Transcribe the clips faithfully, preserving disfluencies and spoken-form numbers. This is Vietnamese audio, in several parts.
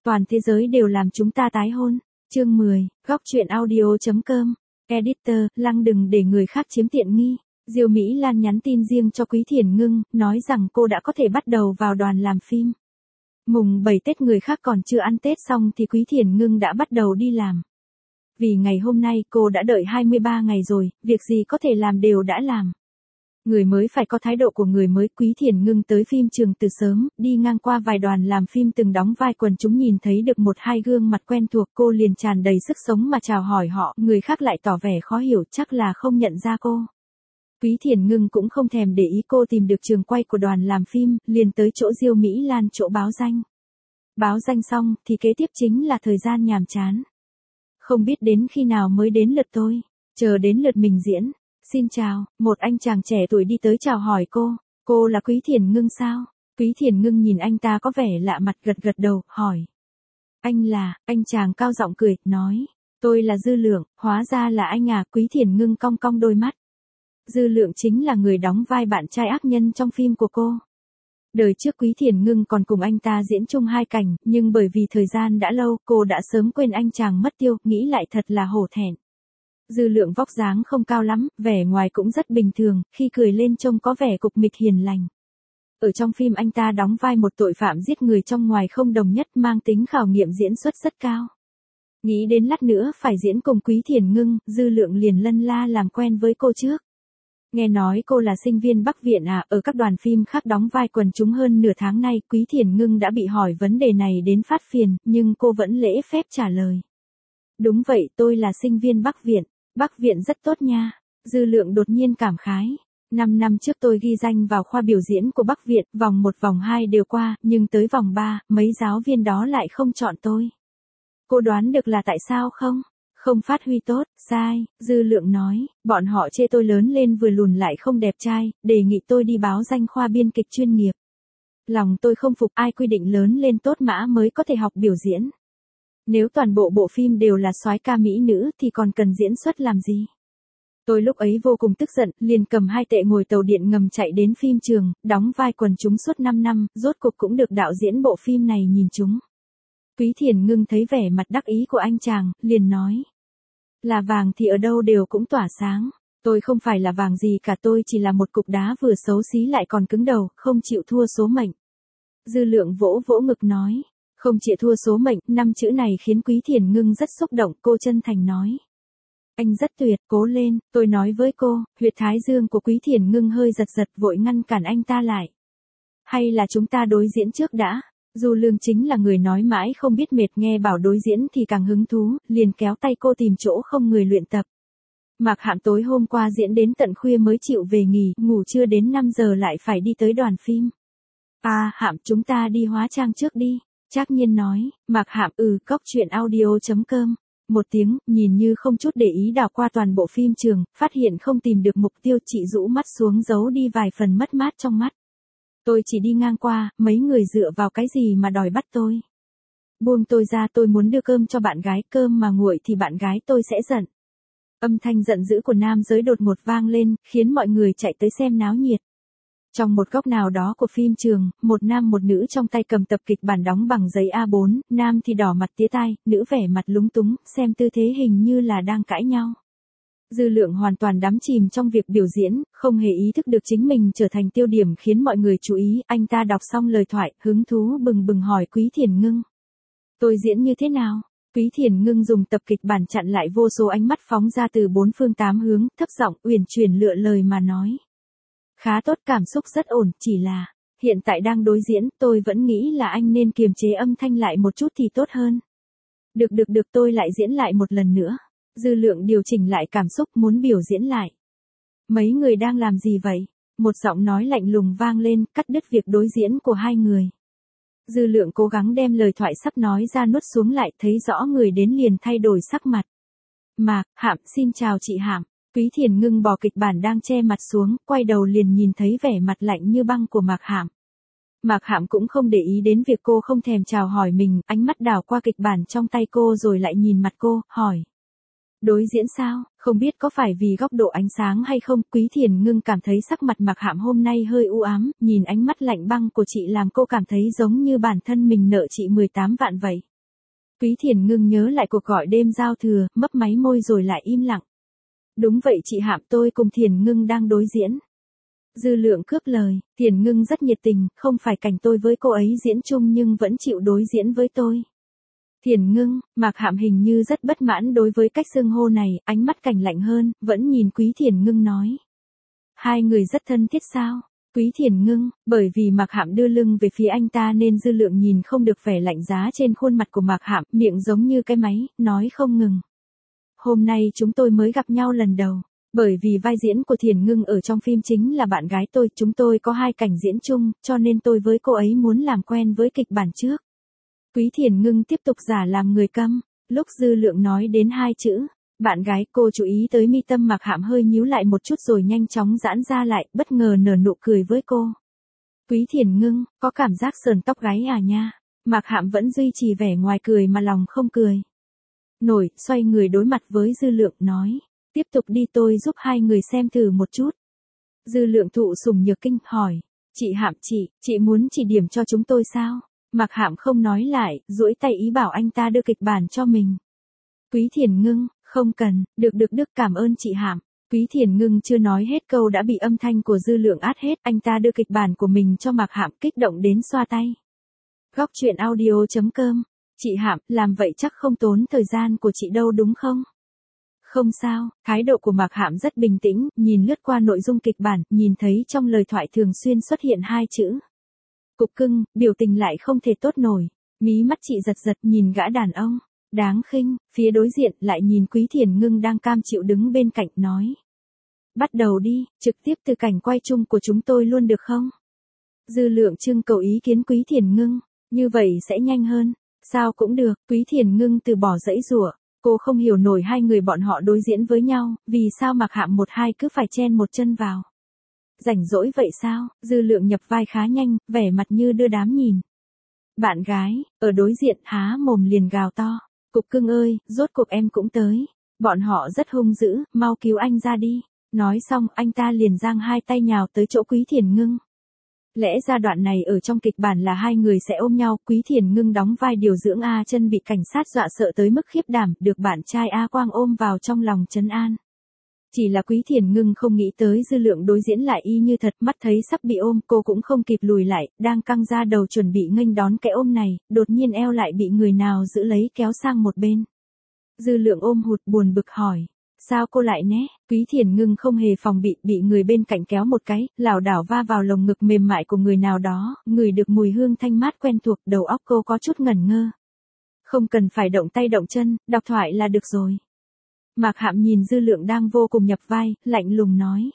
Toàn thế giới đều làm chúng ta tái hôn. Chương mười, góc truyện audio.com. Editor, Lăng đừng để người khác chiếm tiện nghi. Diêu Mỹ Lan nhắn tin riêng cho Quý Thiền Ngưng, nói rằng cô đã có thể bắt đầu vào đoàn làm phim. Mùng bảy Tết người khác còn chưa ăn Tết xong thì Quý Thiền Ngưng đã bắt đầu đi làm. Vì ngày hôm nay cô đã đợi hai mươi ba ngày rồi, việc gì có thể làm đều đã làm. Người mới phải có thái độ của người mới. Quý Thiền Ngưng tới phim trường từ sớm, đi ngang qua vài đoàn làm phim từng đóng vai quần chúng, nhìn thấy được một hai gương mặt quen thuộc, cô liền tràn đầy sức sống mà chào hỏi họ, người khác lại tỏ vẻ khó hiểu, chắc là không nhận ra cô. Quý Thiền Ngưng cũng không thèm để ý, cô tìm được trường quay của đoàn làm phim, liền tới chỗ Diêu Mỹ Lan, chỗ báo danh. Báo danh xong, thì kế tiếp chính là thời gian nhàm chán. Không biết đến khi nào mới đến lượt tôi, chờ đến lượt mình diễn. Xin chào, một anh chàng trẻ tuổi đi tới chào hỏi cô, cô là Quý Thiền Ngưng sao? Quý Thiền Ngưng nhìn anh ta có vẻ lạ mặt, gật gật đầu, hỏi. Anh là, anh chàng cao giọng cười, nói, tôi là Dư Lượng, hóa ra là anh à. Quý Thiền Ngưng cong cong đôi mắt. Dư Lượng chính là người đóng vai bạn trai ác nhân trong phim của cô. Đời trước Quý Thiền Ngưng còn cùng anh ta diễn chung hai cảnh, nhưng bởi vì thời gian đã lâu, cô đã sớm quên anh chàng mất tiêu, nghĩ lại thật là hổ thẹn. Dư Lượng vóc dáng không cao lắm, vẻ ngoài cũng rất bình thường, khi cười lên trông có vẻ cục mịch hiền lành. Ở trong phim anh ta đóng vai một tội phạm giết người trong ngoài không đồng nhất, mang tính khảo nghiệm diễn xuất rất cao. Nghĩ đến lát nữa phải diễn cùng Quý Thiền Ngưng, Dư Lượng liền lân la làm quen với cô trước. Nghe nói cô là sinh viên Bắc Viện à? Ở các đoàn phim khác đóng vai quần chúng hơn nửa tháng nay, Quý Thiền Ngưng đã bị hỏi vấn đề này đến phát phiền, nhưng cô vẫn lễ phép trả lời. Đúng vậy, tôi là sinh viên Bắc Viện. Bắc Viện rất tốt nha. Dư Lượng đột nhiên cảm khái. Năm năm trước tôi ghi danh vào khoa biểu diễn của Bắc Viện, vòng một vòng hai đều qua, nhưng tới vòng ba, mấy giáo viên đó lại không chọn tôi. Cô đoán được là tại sao không? Không phát huy tốt, sai. Dư Lượng nói, bọn họ chê tôi lớn lên vừa lùn lại không đẹp trai, đề nghị tôi đi báo danh khoa biên kịch chuyên nghiệp. Lòng tôi không phục, ai quy định lớn lên tốt mã mới có thể học biểu diễn. Nếu toàn bộ bộ phim đều là soái ca mỹ nữ thì còn cần diễn xuất làm gì? Tôi lúc ấy vô cùng tức giận, liền cầm hai tệ ngồi tàu điện ngầm chạy đến phim trường, đóng vai quần chúng suốt năm năm, rốt cuộc cũng được đạo diễn bộ phim này nhìn chúng. Quý Thiền Ngưng thấy vẻ mặt đắc ý của anh chàng, liền nói. Là vàng thì ở đâu đều cũng tỏa sáng. Tôi không phải là vàng gì cả, tôi chỉ là một cục đá vừa xấu xí lại còn cứng đầu, không chịu thua số mệnh. Dư Lượng vỗ vỗ ngực nói. Không chịu thua số mệnh, năm chữ này khiến Quý Thiền Ngưng rất xúc động, cô chân thành nói. Anh rất tuyệt, cố lên, tôi nói với cô. Huyệt thái dương của Quý Thiền Ngưng hơi giật giật, vội ngăn cản anh ta lại. Hay là chúng ta đối diễn trước đã? Du Lương chính là người nói mãi không biết mệt, nghe bảo đối diễn thì càng hứng thú, liền kéo tay cô tìm chỗ không người luyện tập. Mạc Hạm tối hôm qua diễn đến tận khuya mới chịu về nghỉ, ngủ chưa đến năm giờ lại phải đi tới đoàn phim. À, Hạm, chúng ta đi hóa trang trước đi. Trác Nhiên nói. Mạc Hạm, ừ, góc truyện audio.com. Một tiếng, nhìn như không chút để ý đảo qua toàn bộ phim trường, phát hiện không tìm được mục tiêu, chị rũ mắt xuống giấu đi vài phần mất mát trong mắt. Tôi chỉ đi ngang qua, mấy người dựa vào cái gì mà đòi bắt tôi? Buông tôi ra, tôi muốn đưa cơm cho bạn gái, cơm mà nguội thì bạn gái tôi sẽ giận. Âm thanh giận dữ của nam giới đột ngột vang lên, khiến mọi người chạy tới xem náo nhiệt. Trong một góc nào đó của phim trường, một nam một nữ trong tay cầm tập kịch bản đóng bằng giấy A bốn, nam thì đỏ mặt tía tai, nữ vẻ mặt lúng túng, xem tư thế hình như là đang cãi nhau. Dư Lượng hoàn toàn đắm chìm trong việc biểu diễn, không hề ý thức được chính mình trở thành tiêu điểm khiến mọi người chú ý. Anh ta đọc xong lời thoại, hứng thú bừng bừng hỏi Quý Thiền Ngưng. Tôi diễn như thế nào? Quý Thiền Ngưng dùng tập kịch bản chặn lại vô số ánh mắt phóng ra từ bốn phương tám hướng, thấp giọng uyển chuyển lựa lời mà nói. Khá tốt, cảm xúc rất ổn, chỉ là, hiện tại đang đối diễn, tôi vẫn nghĩ là anh nên kiềm chế âm thanh lại một chút thì tốt hơn. Được được được, tôi lại diễn lại một lần nữa. Dư Lượng điều chỉnh lại cảm xúc, muốn biểu diễn lại. Mấy người đang làm gì vậy? Một giọng nói lạnh lùng vang lên, cắt đứt việc đối diễn của hai người. Dư Lượng cố gắng đem lời thoại sắp nói ra nuốt xuống lại, thấy rõ người đến liền thay đổi sắc mặt. Mạc Hạm, xin chào chị Hạm. Quý Thiền Ngưng bỏ kịch bản đang che mặt xuống, quay đầu liền nhìn thấy vẻ mặt lạnh như băng của Mạc Hạm. Mạc Hạm cũng không để ý đến việc cô không thèm chào hỏi mình, ánh mắt đảo qua kịch bản trong tay cô rồi lại nhìn mặt cô, hỏi. Đối diễn sao? Không biết có phải vì góc độ ánh sáng hay không, Quý Thiền Ngưng cảm thấy sắc mặt Mạc Hạm hôm nay hơi u ám, nhìn ánh mắt lạnh băng của chị làm cô cảm thấy giống như bản thân mình nợ chị mười tám vạn vậy. Quý Thiền Ngưng nhớ lại cuộc gọi đêm giao thừa, mấp máy môi rồi lại im lặng. Đúng vậy chị Hạm, tôi cùng Thiền Ngưng đang đối diễn. Dư Lượng cướp lời, Thiền Ngưng rất nhiệt tình, không phải cảnh tôi với cô ấy diễn chung nhưng vẫn chịu đối diễn với tôi. Thiền Ngưng, Mạc Hạm hình như rất bất mãn đối với cách xưng hô này, ánh mắt cảnh lạnh hơn, vẫn nhìn Quý Thiền Ngưng nói. Hai người rất thân thiết sao? Quý Thiền Ngưng, bởi vì Mạc Hạm đưa lưng về phía anh ta nên Dư Lượng nhìn không được vẻ lạnh giá trên khuôn mặt của Mạc Hạm, miệng giống như cái máy, nói không ngừng. Hôm nay chúng tôi mới gặp nhau lần đầu. Bởi vì vai diễn của Thiền Ngưng ở trong phim chính là bạn gái tôi, chúng tôi có hai cảnh diễn chung, cho nên tôi với cô ấy muốn làm quen với kịch bản trước. Quý Thiền Ngưng tiếp tục giả làm người câm, lúc Dư Lượng nói đến hai chữ, bạn gái, cô chú ý tới mi tâm Mạc Hạm hơi nhíu lại một chút rồi nhanh chóng giãn ra lại, bất ngờ nở nụ cười với cô. Quý Thiền Ngưng, có cảm giác sờn tóc gáy à nha? Mạc Hạm vẫn duy trì vẻ ngoài cười mà lòng không cười. Nổi, xoay người đối mặt với Dư Lượng nói. Tiếp tục đi, tôi giúp hai người xem thử một chút. Dư Lượng thụ sủng nhược kinh, hỏi. Chị Hạm, chị, chị muốn chỉ điểm cho chúng tôi sao? Mạc Hạm không nói lại, duỗi tay ý bảo anh ta đưa kịch bản cho mình. Quý Thiền Ngưng, không cần, được được được, cảm ơn chị Hạm. Quý Thiền Ngưng chưa nói hết câu đã bị âm thanh của Dư Lượng át hết, anh ta đưa kịch bản của mình cho Mạc Hạm, kích động đến xoa tay. Góc truyện audio chấm com. Chị Hạm, làm vậy chắc không tốn thời gian của chị đâu đúng không? Không sao, thái độ của Mạc Hạm rất bình tĩnh, nhìn lướt qua nội dung kịch bản, nhìn thấy trong lời thoại thường xuyên xuất hiện hai chữ. Cục cưng, biểu tình lại không thể tốt nổi. Mí mắt chị giật giật nhìn gã đàn ông. Đáng khinh, phía đối diện lại nhìn Quý Thiền Ngưng đang cam chịu đứng bên cạnh nói. Bắt đầu đi, trực tiếp từ cảnh quay chung của chúng tôi luôn được không? Dư Lượng trưng cầu ý kiến Quý Thiền Ngưng, như vậy sẽ nhanh hơn. Sao cũng được, Quý Thiền Ngưng từ bỏ dãy rủa. Cô không hiểu nổi hai người bọn họ đối diễn với nhau, vì sao Mạc Hạm một hai cứ phải chen một chân vào. Rảnh rỗi vậy sao? Dư Lượng nhập vai khá nhanh, vẻ mặt như đưa đám nhìn. Bạn gái, ở đối diện há mồm liền gào to. Cục cưng ơi, rốt cuộc em cũng tới. Bọn họ rất hung dữ, mau cứu anh ra đi. Nói xong, anh ta liền giang hai tay nhào tới chỗ Quý Thiền Ngưng. Lẽ ra đoạn này ở trong kịch bản là hai người sẽ ôm nhau, Quý Thiền Ngưng đóng vai điều dưỡng A Chân bị cảnh sát dọa sợ tới mức khiếp đảm, được bạn trai A Quang ôm vào trong lòng trấn an. Chỉ là Quý Thiền Ngưng không nghĩ tới Dư Lượng đối diễn lại y như thật, mắt thấy sắp bị ôm, cô cũng không kịp lùi lại, đang căng ra đầu chuẩn bị nghênh đón cái ôm này, đột nhiên eo lại bị người nào giữ lấy kéo sang một bên. Dư Lượng ôm hụt buồn bực hỏi. Sao cô lại né? Quý Thiền Ngưng không hề phòng bị, bị người bên cạnh kéo một cái, lảo đảo va vào lồng ngực mềm mại của người nào đó, ngửi được mùi hương thanh mát quen thuộc, đầu óc cô có chút ngẩn ngơ. Không cần phải động tay động chân, đọc thoại là được rồi. Mạc Hạm nhìn Dư Lượng đang vô cùng nhập vai, lạnh lùng nói.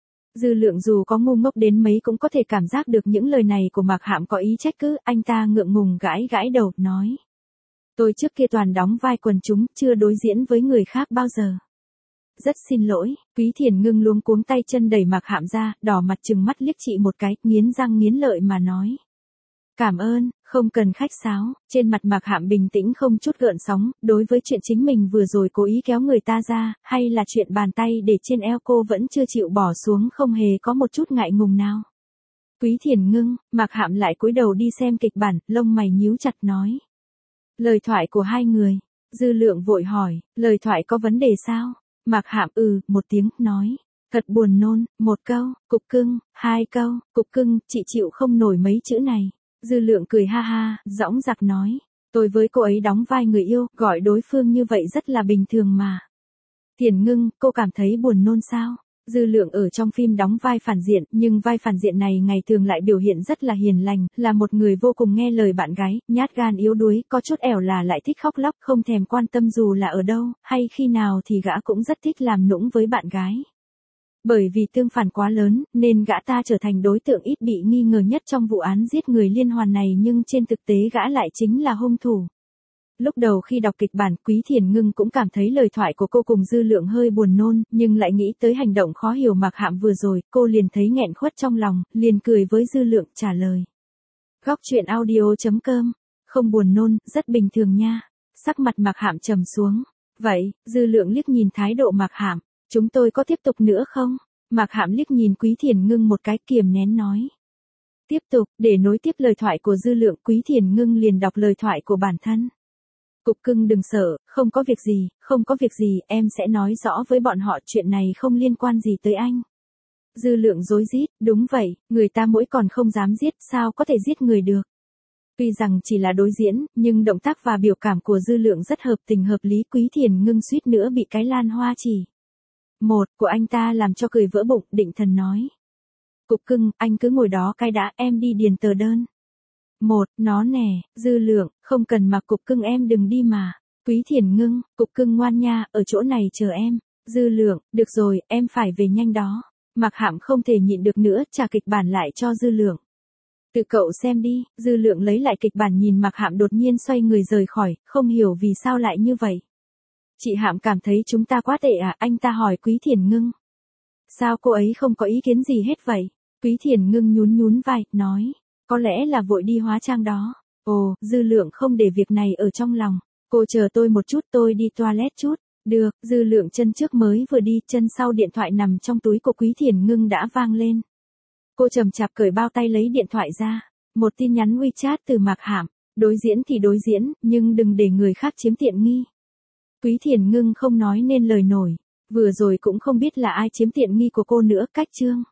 Dư Lượng dù có ngu ngốc đến mấy cũng có thể cảm giác được những lời này của Mạc Hạm có ý trách cứ, anh ta ngượng ngùng gãi gãi đầu, nói. Tôi trước kia toàn đóng vai quần chúng, chưa đối diễn với người khác bao giờ. Rất xin lỗi, Quý Thiền Ngưng luống cuống tay chân đẩy Mạc Hạm ra, đỏ mặt trừng mắt liếc chị một cái, nghiến răng nghiến lợi mà nói. Cảm ơn, không cần khách sáo, trên mặt Mạc Hạm bình tĩnh không chút gợn sóng, đối với chuyện chính mình vừa rồi cố ý kéo người ta ra, hay là chuyện bàn tay để trên eo cô vẫn chưa chịu bỏ xuống không hề có một chút ngại ngùng nào. Quý Thiền Ngưng, Mạc Hạm lại cúi đầu đi xem kịch bản, lông mày nhíu chặt nói. Lời thoại của hai người, Dư Lượng vội hỏi, lời thoại có vấn đề sao? Mạc Hạm ừ, một tiếng, nói. Thật buồn nôn, một câu, cục cưng, hai câu, cục cưng, chị chịu không nổi mấy chữ này. Dư Lượng cười ha ha, dõng dạc nói. Tôi với cô ấy đóng vai người yêu, gọi đối phương như vậy rất là bình thường mà. Thiền Ngưng, cô cảm thấy buồn nôn sao? Dư Lượng ở trong phim đóng vai phản diện, nhưng vai phản diện này ngày thường lại biểu hiện rất là hiền lành, là một người vô cùng nghe lời bạn gái, nhát gan yếu đuối, có chút ẻo là lại thích khóc lóc, không thèm quan tâm dù là ở đâu, hay khi nào thì gã cũng rất thích làm nũng với bạn gái. Bởi vì tương phản quá lớn, nên gã ta trở thành đối tượng ít bị nghi ngờ nhất trong vụ án giết người liên hoàn này, nhưng trên thực tế gã lại chính là hung thủ. Lúc đầu khi đọc kịch bản, Quý Thiền Ngưng cũng cảm thấy lời thoại của cô cùng Dư Lượng hơi buồn nôn, nhưng lại nghĩ tới hành động khó hiểu Mạc Hạm vừa rồi, cô liền thấy nghẹn khuất trong lòng, liền cười với Dư Lượng trả lời. Góc truyện audio chấm com, không buồn nôn, rất bình thường nha. Sắc mặt Mạc Hạm trầm xuống. Vậy, Dư Lượng liếc nhìn thái độ Mạc Hạm, chúng tôi có tiếp tục nữa không? Mạc Hạm liếc nhìn Quý Thiền Ngưng một cái, kiềm nén nói. Tiếp tục, để nối tiếp lời thoại của Dư Lượng, Quý Thiền Ngưng liền đọc lời thoại của bản thân. Cục cưng đừng sợ, không có việc gì, không có việc gì, em sẽ nói rõ với bọn họ chuyện này không liên quan gì tới anh. Dư Lượng rối rít, đúng vậy, người ta mỗi còn không dám giết, sao có thể giết người được. Tuy rằng chỉ là đối diễn, nhưng động tác và biểu cảm của Dư Lượng rất hợp tình hợp lý. Quý Thiền Ngưng suýt nữa bị cái lan hoa chỉ một của anh ta làm cho cười vỡ bụng. Định Thần nói. Cục cưng, anh cứ ngồi đó cái đã, em đi điền tờ đơn. Một, nó nè, Dư Lượng, không cần mà cục cưng em đừng đi mà. Quý Thiền Ngưng, cục cưng ngoan nha, ở chỗ này chờ em. Dư Lượng, được rồi, em phải về nhanh đó. Mạc Hạm không thể nhịn được nữa, trả kịch bản lại cho Dư Lượng. Tự cậu xem đi. Dư Lượng lấy lại kịch bản nhìn Mạc Hạm đột nhiên xoay người rời khỏi, không hiểu vì sao lại như vậy. Chị Hạm cảm thấy chúng ta quá tệ à, anh ta hỏi Quý Thiền Ngưng. Sao cô ấy không có ý kiến gì hết vậy? Quý Thiền Ngưng nhún nhún vai, nói. Có lẽ là vội đi hóa trang đó. Ồ, Dư Lượng không để việc này ở trong lòng. Cô chờ tôi một chút, tôi đi toilet chút. Được, Dư Lượng chân trước mới vừa đi, chân sau điện thoại nằm trong túi của Quý Thiền Ngưng đã vang lên. Cô chậm chạp cởi bao tay lấy điện thoại ra. Một tin nhắn WeChat từ Mạc Hạm. Đối diễn thì đối diễn, nhưng đừng để người khác chiếm tiện nghi. Quý Thiền Ngưng không nói nên lời nổi. Vừa rồi cũng không biết là ai chiếm tiện nghi của cô nữa. Cách chương.